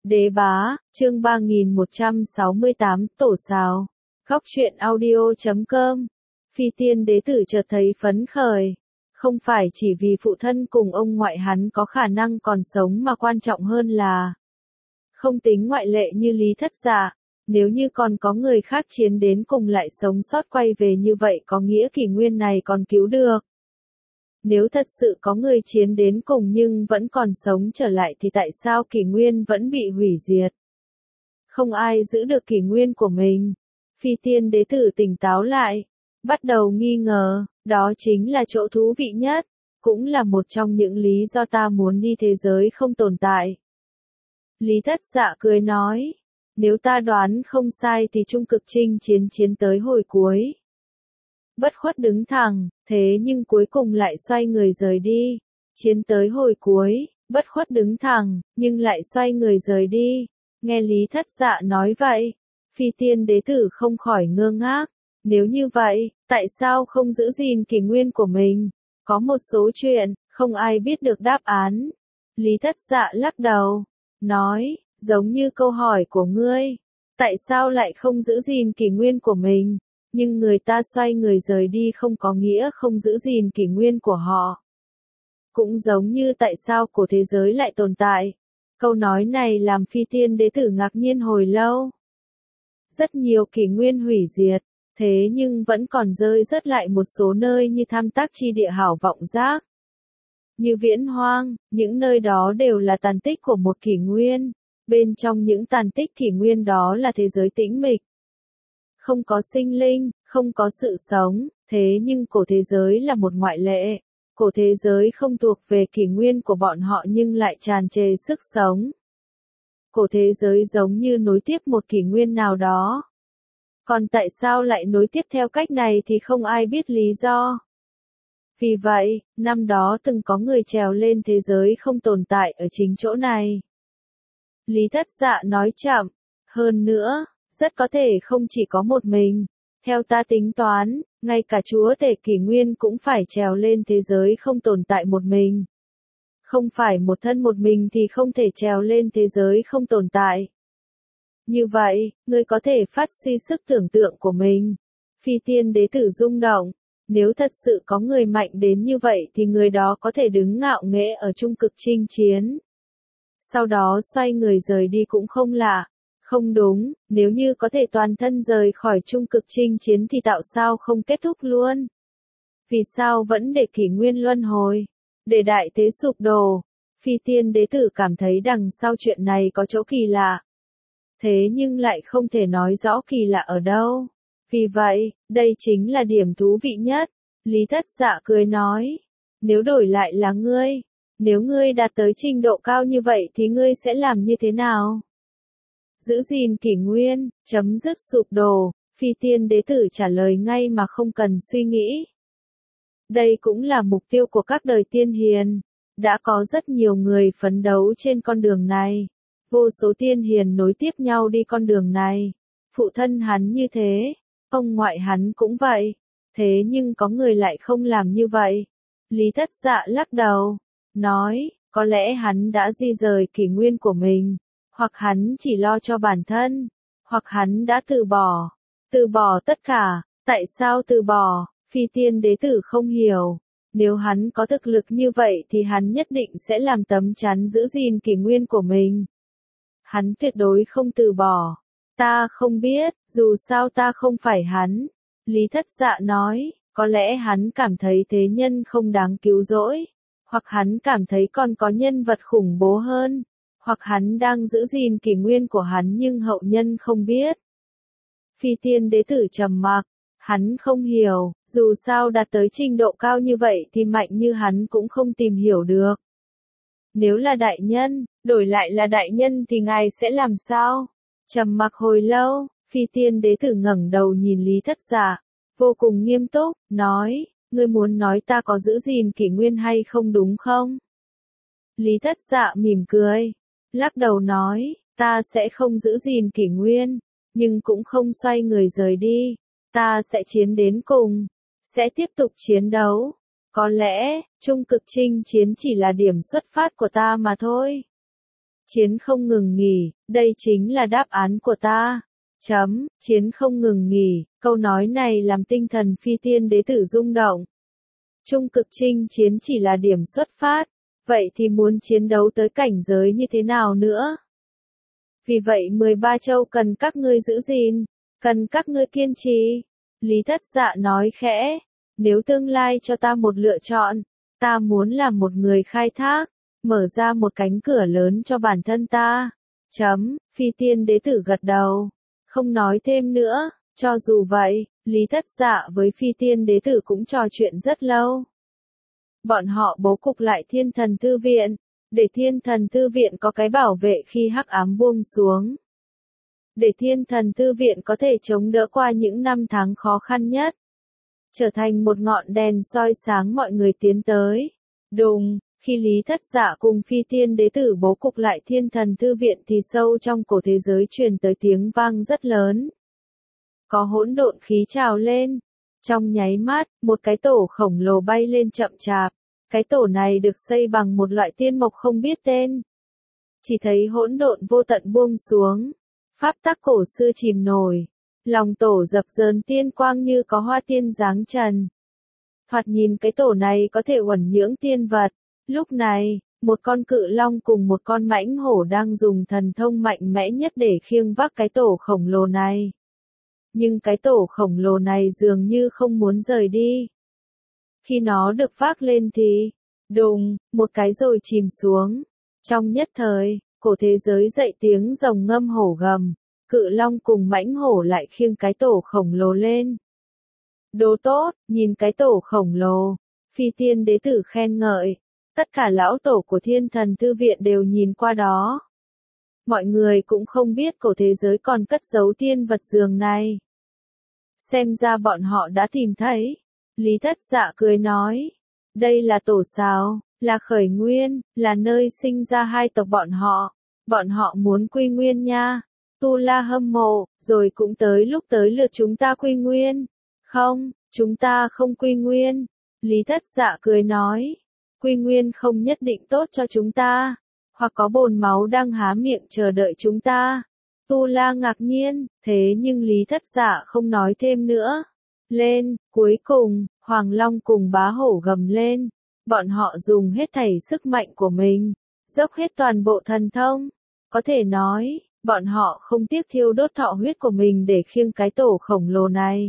Đế bá, chương 3168, tổ sào. Góc truyện audio.com. Phi tiên đế tử chợt thấy phấn khởi. Không phải chỉ vì phụ thân cùng ông ngoại hắn có khả năng còn sống mà quan trọng hơn là không tính ngoại lệ như Lý Thất Dạ. Nếu như còn có người khác chiến đến cùng lại sống sót quay về như vậy có nghĩa kỷ nguyên này còn cứu được. Nếu thật sự có người chiến đến cùng nhưng vẫn còn sống trở lại thì tại sao kỷ nguyên vẫn bị hủy diệt? Không ai giữ được kỷ nguyên của mình. Phi tiên đế tử tỉnh táo lại, bắt đầu nghi ngờ, đó chính là chỗ thú vị nhất, cũng là một trong những lý do ta muốn đi thế giới không tồn tại. Lý Thất Dạ cười nói, nếu ta đoán không sai thì trung cực chinh chiến tới hồi cuối. Bất khuất đứng thẳng, thế nhưng cuối cùng lại xoay người rời đi. Chiến tới hồi cuối, bất khuất đứng thẳng, nhưng lại xoay người rời đi. Nghe Lý Thất Dạ nói vậy, phi tiên đế tử không khỏi ngơ ngác. Nếu như vậy, tại sao không giữ gìn kỷ nguyên của mình? Có một số chuyện, không ai biết được đáp án. Lý Thất Dạ lắc đầu, nói, giống như câu hỏi của ngươi. Tại sao lại không giữ gìn kỷ nguyên của mình? Nhưng người ta xoay người rời đi không có nghĩa không giữ gìn kỷ nguyên của họ. Cũng giống như tại sao của thế giới lại tồn tại. Câu nói này làm phi tiên đế tử ngạc nhiên hồi lâu. Rất nhiều kỷ nguyên hủy diệt, thế nhưng vẫn còn rơi rớt lại một số nơi như Tham Tác Chi Địa Hảo Vọng Giác. Như Viễn Hoang, những nơi đó đều là tàn tích của một kỷ nguyên. Bên trong những tàn tích kỷ nguyên đó là thế giới tĩnh mịch. Không có sinh linh, không có sự sống, thế nhưng cổ thế giới là một ngoại lệ. Cổ thế giới không thuộc về kỷ nguyên của bọn họ nhưng lại tràn trề sức sống. Cổ thế giới giống như nối tiếp một kỷ nguyên nào đó. Còn tại sao lại nối tiếp theo cách này thì không ai biết lý do. Vì vậy, năm đó từng có người trèo lên thế giới không tồn tại ở chính chỗ này. Lý Thất Dạ nói chậm, hơn nữa, rất có thể không chỉ có một mình. Theo ta tính toán, ngay cả chúa tể kỷ nguyên cũng phải trèo lên thế giới không tồn tại một mình. Không phải một thân một mình thì không thể trèo lên thế giới không tồn tại. Như vậy, ngươi có thể phát suy sức tưởng tượng của mình. Phi tiên đế tử rung động. Nếu thật sự có người mạnh đến như vậy thì người đó có thể đứng ngạo nghễ ở trung cực chinh chiến. Sau đó xoay người rời đi cũng không lạ. Không đúng, nếu như có thể toàn thân rời khỏi trung cực chinh chiến thì tạo sao không kết thúc luôn? Vì sao vẫn để kỷ nguyên luân hồi? Để đại thế sụp đổ? Phi tiên đế tử cảm thấy đằng sau chuyện này có chỗ kỳ lạ. Thế nhưng lại không thể nói rõ kỳ lạ ở đâu. Vì vậy, đây chính là điểm thú vị nhất. Lý Thất Dạ cười nói, nếu đổi lại là ngươi, nếu ngươi đạt tới trình độ cao như vậy thì ngươi sẽ làm như thế nào? Giữ gìn kỷ nguyên, chấm dứt sụp đổ, phi tiên đế tử trả lời ngay mà không cần suy nghĩ. Đây cũng là mục tiêu của các đời tiên hiền. Đã có rất nhiều người phấn đấu trên con đường này. Vô số tiên hiền nối tiếp nhau đi con đường này. Phụ thân hắn như thế, ông ngoại hắn cũng vậy. Thế nhưng có người lại không làm như vậy. Lý Thất Dạ lắc đầu, nói, có lẽ hắn đã di rời kỷ nguyên của mình. Hoặc hắn chỉ lo cho bản thân, hoặc hắn đã từ bỏ tất cả. Tại sao từ bỏ? Phi tiên đế tử không hiểu. Nếu hắn có thực lực như vậy thì hắn nhất định sẽ làm tấm chắn giữ gìn kỷ nguyên của mình. Hắn tuyệt đối không từ bỏ. Ta không biết, dù sao ta không phải hắn. Lý Thất Dạ nói, có lẽ hắn cảm thấy thế nhân không đáng cứu rỗi. Hoặc hắn cảm thấy còn có nhân vật khủng bố hơn. Hoặc hắn đang giữ gìn kỷ nguyên của hắn nhưng hậu nhân không biết. Phi tiên đế tử trầm mặc, hắn không hiểu, dù sao đạt tới trình độ cao như vậy thì mạnh như hắn cũng không tìm hiểu được. Nếu là đại nhân, đổi lại là đại nhân thì ngài sẽ làm sao? Trầm mặc hồi lâu, phi tiên đế tử ngẩng đầu nhìn Lý Thất Dạ, vô cùng nghiêm túc, nói, ngươi muốn nói ta có giữ gìn kỷ nguyên hay không đúng không? Lý Thất Dạ mỉm cười. Lắc đầu nói, ta sẽ không giữ gìn kỷ nguyên, nhưng cũng không xoay người rời đi. Ta sẽ chiến đến cùng, sẽ tiếp tục chiến đấu. Có lẽ, trung cực chinh chiến chỉ là điểm xuất phát của ta mà thôi. Chiến không ngừng nghỉ, đây chính là đáp án của ta. Chiến không ngừng nghỉ, câu nói này làm tinh thần phi tiên đế tử rung động. Trung cực chinh chiến chỉ là điểm xuất phát, vậy thì muốn chiến đấu tới cảnh giới như thế nào nữa? Vì vậy 13 châu cần các ngươi giữ gìn, cần các ngươi kiên trì. Lý Thất Dạ nói khẽ, nếu tương lai cho ta một lựa chọn, ta muốn làm một người khai thác, mở ra một cánh cửa lớn cho bản thân ta. Phi tiên đế tử gật đầu, không nói thêm nữa, cho dù vậy, Lý Thất Dạ với phi tiên đế tử cũng trò chuyện rất lâu. Bọn họ bố cục lại thiên thần thư viện, để thiên thần thư viện có cái bảo vệ khi hắc ám buông xuống. Để thiên thần thư viện có thể chống đỡ qua những năm tháng khó khăn nhất. Trở thành một ngọn đèn soi sáng mọi người tiến tới. Đùng, khi Lý Thất Dạ cùng phi tiên đế tử bố cục lại thiên thần thư viện thì sâu trong cổ thế giới truyền tới tiếng vang rất lớn. Có hỗn độn khí trào lên. Trong nháy mắt, một cái tổ khổng lồ bay lên chậm chạp. Cái tổ này được xây bằng một loại tiên mộc không biết tên. Chỉ thấy hỗn độn vô tận buông xuống. Pháp tắc cổ xưa chìm nổi. Lòng tổ dập dờn tiên quang như có hoa tiên giáng trần. Thoạt nhìn cái tổ này có thể uẩn nhưỡng tiên vật. Lúc này, một con cự long cùng một con mãnh hổ đang dùng thần thông mạnh mẽ nhất để khiêng vác cái tổ khổng lồ này. Nhưng cái tổ khổng lồ này dường như không muốn rời đi. Khi nó được vác lên thì, đùng, một cái rồi chìm xuống. Trong nhất thời, cổ thế giới dậy tiếng rồng ngâm hổ gầm, cự long cùng mãnh hổ lại khiêng cái tổ khổng lồ lên. Đồ tốt, nhìn cái tổ khổng lồ, phi tiên đế tử khen ngợi, tất cả lão tổ của thiên thần thư viện đều nhìn qua đó. Mọi người cũng không biết cổ thế giới còn cất giấu tiên vật giường này. Xem ra bọn họ đã tìm thấy. Lý Thất Dạ cười nói, đây là tổ sao, là khởi nguyên, là nơi sinh ra hai tộc bọn họ. Bọn họ muốn quy nguyên nha. Tu La hâm mộ, rồi cũng tới lúc tới lượt chúng ta quy nguyên. Không, chúng ta không quy nguyên. Lý Thất Dạ cười nói, quy nguyên không nhất định tốt cho chúng ta, hoặc có bồn máu đang há miệng chờ đợi chúng ta. Tu La ngạc nhiên, thế nhưng Lý Thất Dạ không nói thêm nữa. Lên, cuối cùng, Hoàng Long cùng Bá Hổ gầm lên. Bọn họ dùng hết thảy sức mạnh của mình, dốc hết toàn bộ thần thông. Có thể nói, bọn họ không tiếc thiêu đốt thọ huyết của mình để khiêng cái tổ khổng lồ này.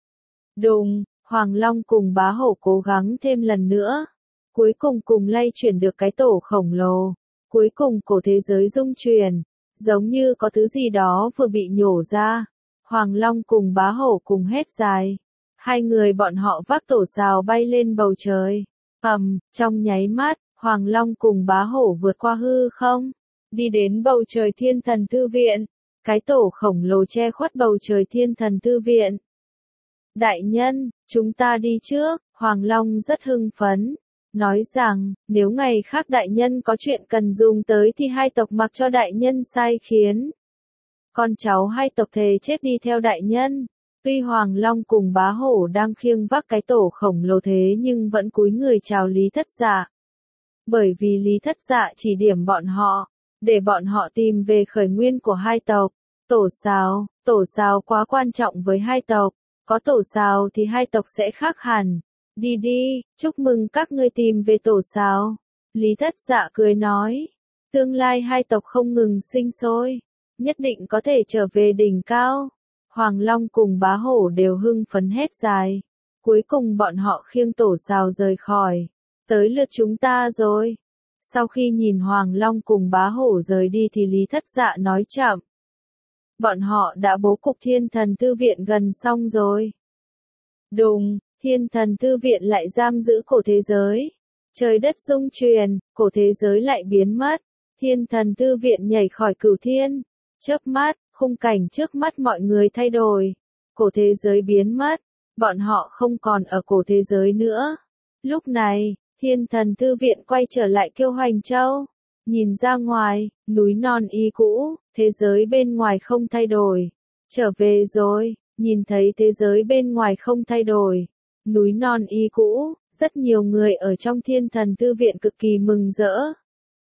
Đùng, Hoàng Long cùng Bá Hổ cố gắng thêm lần nữa. Cuối cùng cùng lay chuyển được cái tổ khổng lồ. Cuối cùng cổ thế giới rung chuyển, giống như có thứ gì đó vừa bị nhổ ra. Hoàng Long cùng Bá Hổ cùng hét dài. Hai người bọn họ vác tổ sào bay lên bầu trời. Trong nháy mắt, Hoàng Long cùng Bá Hổ vượt qua hư không, đi đến bầu trời thiên thần thư viện. Cái tổ khổng lồ che khuất bầu trời thiên thần thư viện. Đại nhân, chúng ta đi trước. Hoàng Long rất hưng phấn, nói rằng, nếu ngày khác đại nhân có chuyện cần dùng tới thì hai tộc mặc cho đại nhân sai khiến. Con cháu hai tộc thề chết đi theo đại nhân. Tuy Hoàng Long cùng Bá Hổ đang khiêng vác cái tổ khổng lồ thế nhưng vẫn cúi người chào Lý Thất Dạ. Bởi vì Lý Thất Dạ chỉ điểm bọn họ, để bọn họ tìm về khởi nguyên của hai tộc. Tổ sào quá quan trọng với hai tộc, có tổ sào thì hai tộc sẽ khác hẳn. Đi đi, chúc mừng các ngươi tìm về tổ sào. Lý Thất Dạ cười nói, tương lai hai tộc không ngừng sinh sôi, nhất định có thể trở về đỉnh cao. Hoàng Long cùng Bá Hổ đều hưng phấn hét dài. Cuối cùng bọn họ khiêng tổ sào rời khỏi. Tới lượt chúng ta rồi. Sau khi nhìn Hoàng Long cùng Bá Hổ rời đi thì Lý Thất Dạ nói chậm. Bọn họ đã bố cục thiên thần thư viện gần xong rồi. Đùng, thiên thần thư viện lại giam giữ cổ thế giới. Trời đất rung chuyển, cổ thế giới lại biến mất. Thiên thần thư viện nhảy khỏi cửu thiên. Chớp mắt, khung cảnh trước mắt mọi người thay đổi. Cổ thế giới biến mất. Bọn họ không còn ở cổ thế giới nữa. Lúc này, thiên thần thư viện quay trở lại Kiêu Hoành Châu. Nhìn ra ngoài, núi non y cũ, thế giới bên ngoài không thay đổi. Trở về rồi, nhìn thấy thế giới bên ngoài không thay đổi. Núi non y cũ, rất nhiều người ở trong thiên thần thư viện cực kỳ mừng rỡ.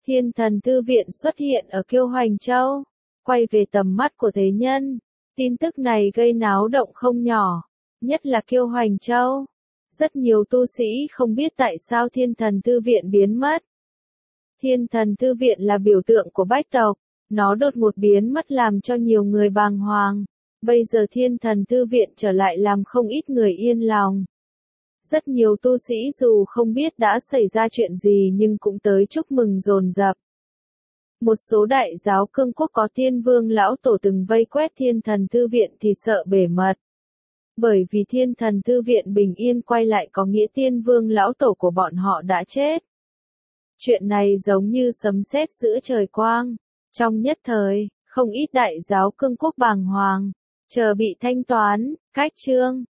Thiên Thần Thư Viện xuất hiện ở Kiêu Hoành Châu, quay về tầm mắt của thế nhân. Tin tức này gây náo động không nhỏ, nhất là Kiêu Hoành Châu. Rất nhiều tu sĩ không biết tại sao Thiên Thần Thư Viện biến mất. Thiên Thần Thư Viện là biểu tượng của bách tộc, nó đột ngột biến mất làm cho nhiều người bàng hoàng. Bây giờ Thiên Thần Thư Viện trở lại làm không ít người yên lòng. Rất nhiều tu sĩ dù không biết đã xảy ra chuyện gì nhưng cũng tới chúc mừng dồn dập. Một số đại giáo cương quốc có Thiên Vương lão tổ từng vây quét Thiên Thần Thư Viện thì sợ bể mật. Bởi vì Thiên Thần Thư Viện bình yên quay lại có nghĩa Thiên Vương lão tổ của bọn họ đã chết. Chuyện này giống như sấm sét giữa trời quang. Trong nhất thời, không ít đại giáo cương quốc bàng hoàng, chờ bị thanh toán, cách chương.